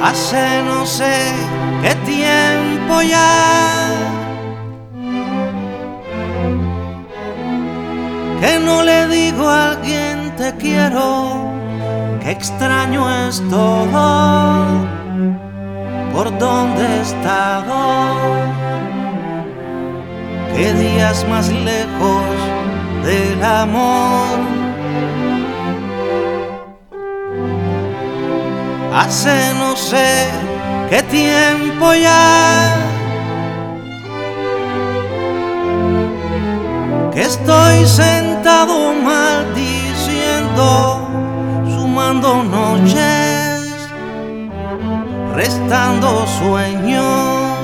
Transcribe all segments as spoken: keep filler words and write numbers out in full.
Hace no sé qué tiempo ya que no le digo a alguien te quiero, que extraño es todo, por dónde he estado, qué días más lejos del amor. Hace no sé qué tiempo ya que estoy sentado maldiciendo, sumando noches, restando sueños,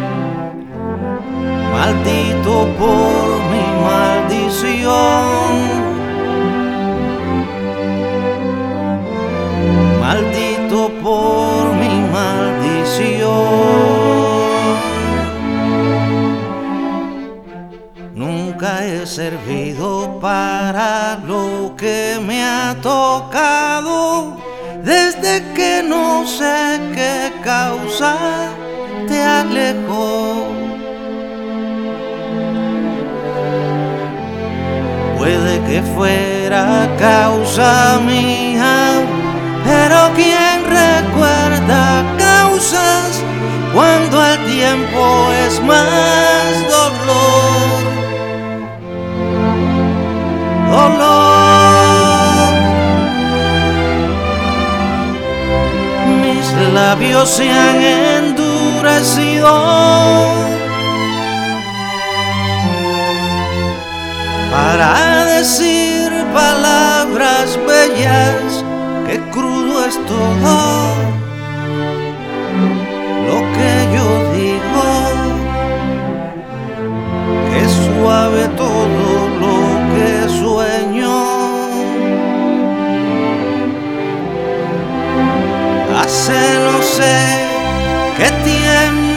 maldito por mi maldición, maldito por mi maldición. Nunca he servido para lo que me ha tocado, desde que no sé qué causa te alejó. Puede que fuera causa mía, pero ¿quién recuerda causas cuando el tiempo es más dolor? Dolor. Mis labios se han endurecido para decir palabras bellas, que crudo es todo lo que yo digo, que suave todo lo que sueño. Hace no sé qué tiempo